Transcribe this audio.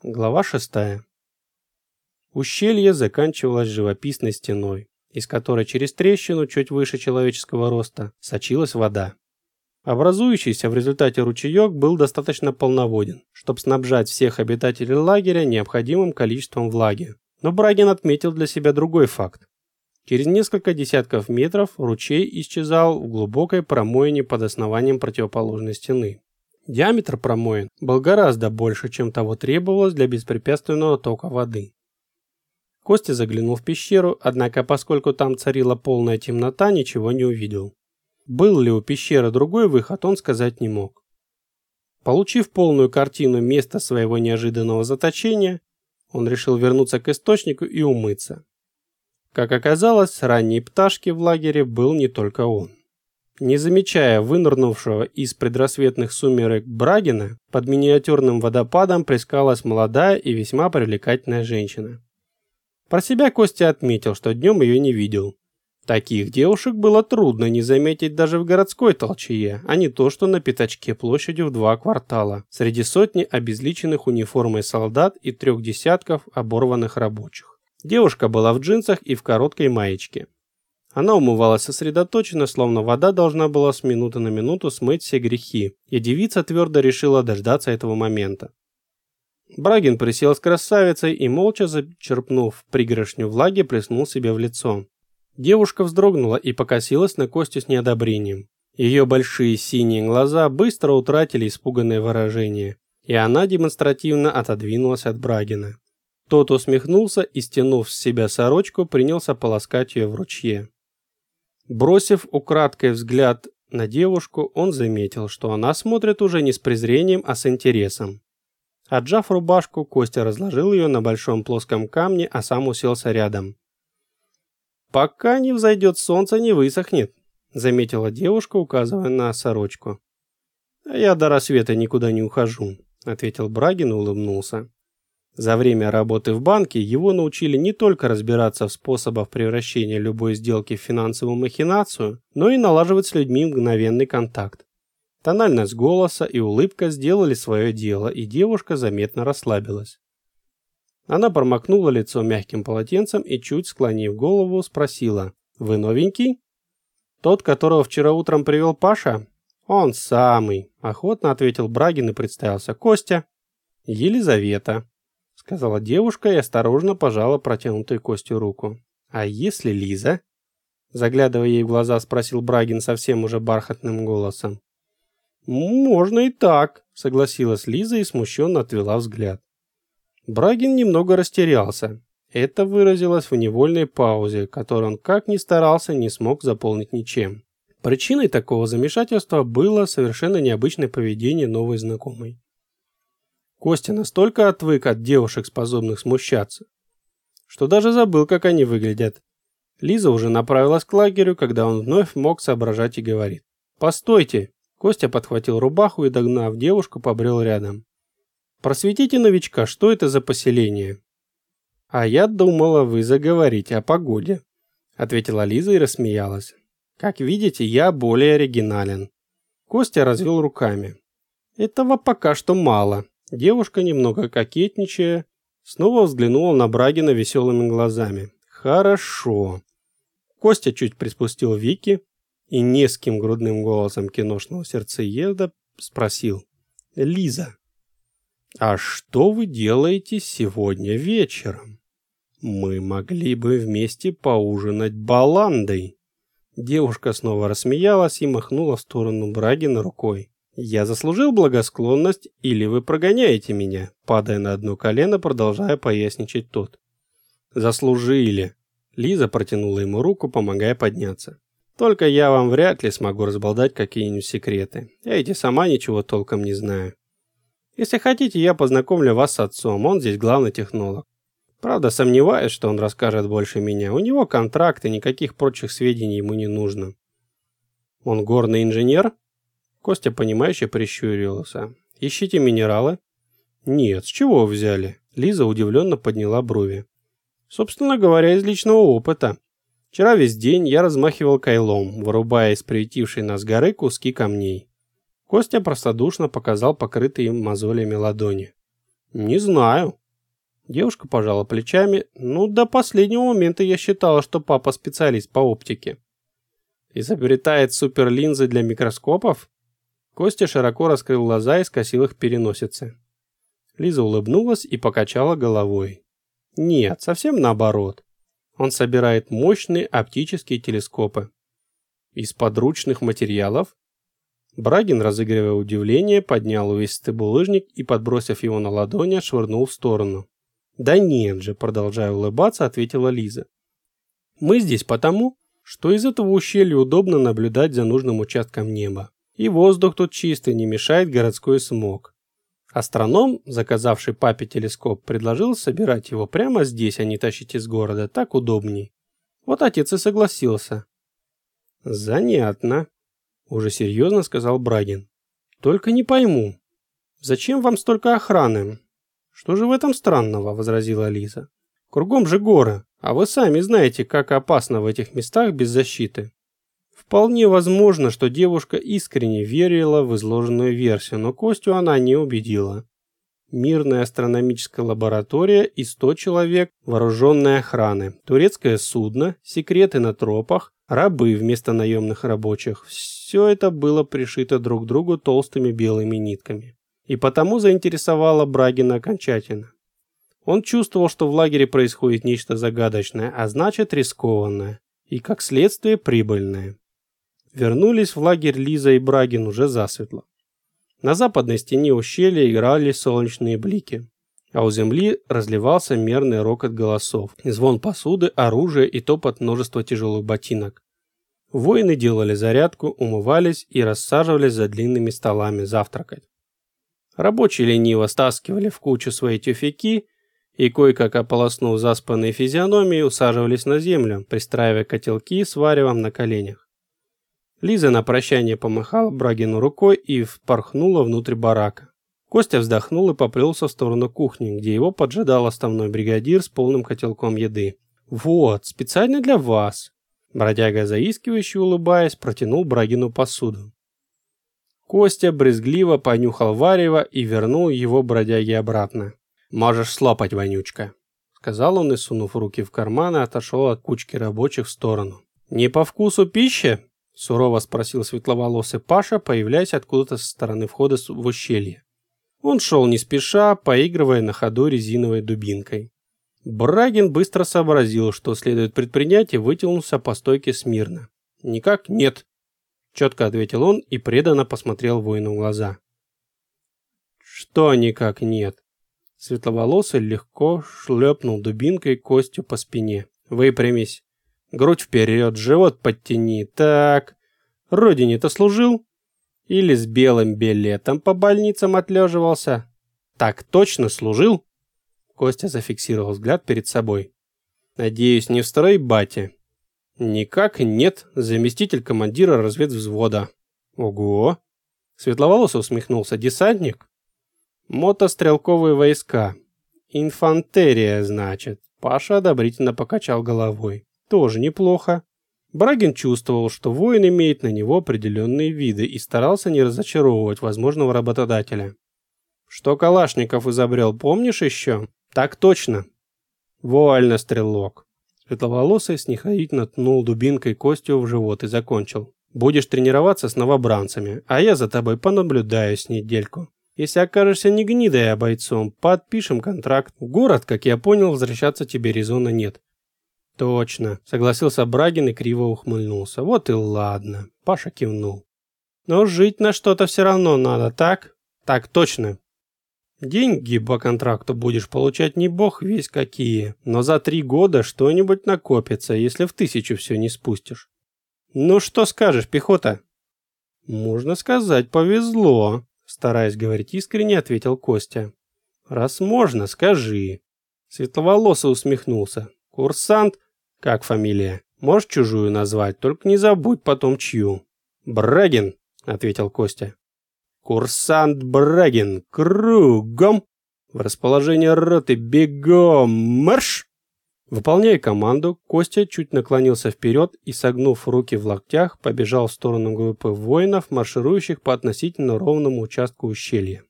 Глава 6. Ущелье заканчивалось живописной стеной, из которой через трещину, чуть выше человеческого роста, сочилась вода. Образующийся в результате ручеек был достаточно полноводен, чтобы снабжать всех обитателей лагеря необходимым количеством влаги. Но Брагин отметил для себя другой факт. Через несколько десятков метров ручей исчезал в глубокой промоине под основанием противоположной стены. Диаметр промоин был гораздо больше, чем того требовалось для беспрепятственного тока воды. Костя заглянул в пещеру, однако поскольку там царила полная темнота, ничего не увидел. Был ли у пещеры другой выход, он сказать не мог. Получив полную картину места своего неожиданного заточения, он решил вернуться к источнику и умыться. Как оказалось, ранней пташки в лагере был не только он. Не замечая вынырнувшего из предрассветных сумерек Брагина, под миниатюрным водопадом плескалась молодая и весьма привлекательная женщина. Про себя Костя отметил, что днем ее не видел. Таких девушек было трудно не заметить даже в городской толчее, а не то что на пятачке площадью в 2 квартала, среди сотни обезличенных униформой солдат и 3 десятков оборванных рабочих. Девушка была в джинсах и в короткой маечке. Она умывалась сосредоточенно, словно вода должна была с минуты на минуту смыть все грехи, и девица твердо решила дождаться этого момента. Брагин присел с красавицей и, молча зачерпнув пригоршню влаги, плеснул себе в лицо. Девушка вздрогнула и покосилась на Костю с неодобрением. Ее большие синие глаза быстро утратили испуганное выражение, и она демонстративно отодвинулась от Брагина. Тот усмехнулся и, стянув с себя сорочку, принялся полоскать ее в ручье. Бросив украдкой взгляд на девушку, он заметил, что она смотрит уже не с презрением, а с интересом. Отжав рубашку, Костя разложил ее на большом плоском камне, а сам уселся рядом. «Пока не взойдет солнце, не высохнет», — заметила девушка, указывая на сорочку. «А я до рассвета никуда не ухожу», — ответил Брагин и улыбнулся. За время работы в банке его научили не только разбираться в способах превращения любой сделки в финансовую махинацию, но и налаживать с людьми мгновенный контакт. Тональность голоса и улыбка сделали свое дело, и девушка заметно расслабилась. Она промокнула лицо мягким полотенцем и, чуть склонив голову, спросила: «Вы новенький?» «Тот, которого вчера утром привел Паша?» «Он самый», – охотно ответил Брагин и представился. «Костя». «Елизавета», — сказала девушка и осторожно пожала протянутую Костю руку. «А если Лиза?» Заглядывая ей в глаза, спросил Брагин совсем уже бархатным голосом. «Можно и так», — согласилась Лиза и смущенно отвела взгляд. Брагин немного растерялся. Это выразилось в невольной паузе, которую он как ни старался, не смог заполнить ничем. Причиной такого замешательства было совершенно необычное поведение новой знакомой. Костя настолько отвык от девушек, способных смущаться, что даже забыл, как они выглядят. Лиза уже направилась к лагерю, когда он вновь мог соображать и говорит: «Постойте!» Костя подхватил рубаху и, догнав девушку, побрел рядом. «Просветите новичка, что это за поселение?» «А я думала, вы заговорите о погоде», — ответила Лиза и рассмеялась. «Как видите, я более оригинален». Костя развел руками. «Этого пока что мало». Девушка, немного кокетничая, снова взглянула на Брагина веселыми глазами. «Хорошо». Костя чуть приспустил веки и низким грудным голосом киношного сердцееда спросил: «Лиза, а что вы делаете сегодня вечером? Мы могли бы вместе поужинать баландой». Девушка снова рассмеялась и махнула в сторону Брагина рукой. «Я заслужил благосклонность, или вы прогоняете меня?» Падая на одно колено, продолжая поясничать тот. «Заслужили». Лиза протянула ему руку, помогая подняться. «Только я вам вряд ли смогу разболтать какие-нибудь секреты. Я ведь и сама ничего толком не знаю. Если хотите, я познакомлю вас с отцом, он здесь главный технолог. Правда, сомневаюсь, что он расскажет больше меня. У него контракт, и никаких прочих сведений ему не нужно». «Он горный инженер?» Костя, понимающе прищурился. «Ищите минералы?» «Нет, с чего вы взяли?» Лиза удивленно подняла брови. «Собственно говоря, из личного опыта. Вчера весь день я размахивал кайлом, вырубая из приютившей нас горы куски камней». Костя простодушно показал покрытые мозолями ладони. Не знаю. Девушка пожала плечами. Ну, до последнего момента я считала, что папа специалист по оптике. Изобретает суперлинзы для микроскопов? Костя широко раскрыл глаза и скосил их к переносице. Лиза улыбнулась и покачала головой. Нет, совсем наоборот. Он собирает мощные оптические телескопы. Из подручных материалов? Брагин, разыгрывая удивление, поднял увесистый булыжник и, подбросив его на ладони, отшвырнул в сторону. «Да нет же», — продолжая улыбаться, ответила Лиза. «Мы здесь потому, что из этого ущелья удобно наблюдать за нужным участком неба. И воздух тут чистый, не мешает городской смог. Астроном, заказавший папе телескоп, предложил собирать его прямо здесь, а не тащить из города, так удобней. Вот отец и согласился». «Занятно», — уже серьезно сказал Брагин. «Только не пойму, зачем вам столько охраны?» «Что же в этом странного?» — возразила Лиза. «Кругом же горы, а вы сами знаете, как опасно в этих местах без защиты». Вполне возможно, что девушка искренне верила в изложенную версию, но Костю она не убедила. Мирная астрономическая лаборатория и 100 человек вооруженной охраны, турецкое судно, секреты на тропах, рабы вместо наемных рабочих – все это было пришито друг к другу толстыми белыми нитками. И потому заинтересовало Брагина окончательно. Он чувствовал, что в лагере происходит нечто загадочное, а значит рискованное, и как следствие прибыльное. Вернулись в лагерь Лиза и Брагин уже засветло. На западной стене ущелья играли солнечные блики, а у земли разливался мерный рокот голосов, звон посуды, оружия и топот множества тяжелых ботинок. Воины делали зарядку, умывались и рассаживались за длинными столами завтракать. Рабочие лениво стаскивали в кучу свои тюфяки и, кое-как ополоснув заспанные физиономии, усаживались на землю, пристраивая котелки с варевом на коленях. Лиза на прощание помахала Брагину рукой и впорхнула внутрь барака. Костя вздохнул и поплелся в сторону кухни, где его поджидал основной бригадир с полным котелком еды. «Вот, специально для вас!» Бродяга, заискивающе улыбаясь, протянул Брагину посуду. Костя брезгливо понюхал варево и вернул его бродяге обратно. «Можешь слопать, вонючка», — сказал он и, сунув руки в карманы, отошел от кучки рабочих в сторону. «Не по вкусу пищи?» — сурово спросил светловолосый Паша, появляясь откуда-то со стороны входа в ущелье. Он шел не спеша, поигрывая на ходу резиновой дубинкой. Брагин быстро сообразил, что следует предпринять, и вытянулся по стойке смирно. «Никак нет», — четко ответил он и преданно посмотрел воину в глаза. «Что никак нет?» Светловолосый легко шлепнул дубинкой Костю по спине. «Выпрямись. Грудь вперед, живот подтяни. Так. Родине-то служил? Или с белым билетом по больницам отлеживался?» «Так точно служил?» Костя зафиксировал взгляд перед собой. «Надеюсь, не в стройбате?» «Никак нет. Заместитель командира разведвзвода». «Ого!» Светловолосый усмехнулся. «Десантник?» «Мотострелковые войска. Инфантерия, значит». Паша одобрительно покачал головой. «Тоже неплохо». Брагин чувствовал, что воин имеет на него определенные виды и старался не разочаровывать возможного работодателя. «Что Калашников изобрел, помнишь еще?» «Так точно». «Вольно, стрелок». Светловолосый снисходительно ткнул дубинкой Костю в живот и закончил. «Будешь тренироваться с новобранцами, а я за тобой понаблюдаю с недельку. Если окажешься не гнидой, а бойцом, подпишем контракт. В город, как я понял, возвращаться тебе резона нет». «Точно», — согласился Брагин и криво ухмыльнулся. «Вот и ладно», — Паша кивнул. «Но жить на что-то все равно надо, так?» «Так точно». «Деньги по контракту будешь получать не бог весь какие, но за 3 года что-нибудь накопится, если в 1000 все не спустишь». «Ну что скажешь, пехота?» «Можно сказать, повезло», — стараясь говорить искренне, ответил Костя. «Раз можно, скажи». Светловолосый усмехнулся. «Курсант? Как фамилия? Можешь чужую назвать, только не забудь потом чью». «Брагин», — ответил Костя. «Курсант Брагин, кругом! В расположение роты, бегом, марш!» Выполняя команду, Костя чуть наклонился вперед и, согнув руки в локтях, побежал в сторону группы воинов, марширующих по относительно ровному участку ущелья.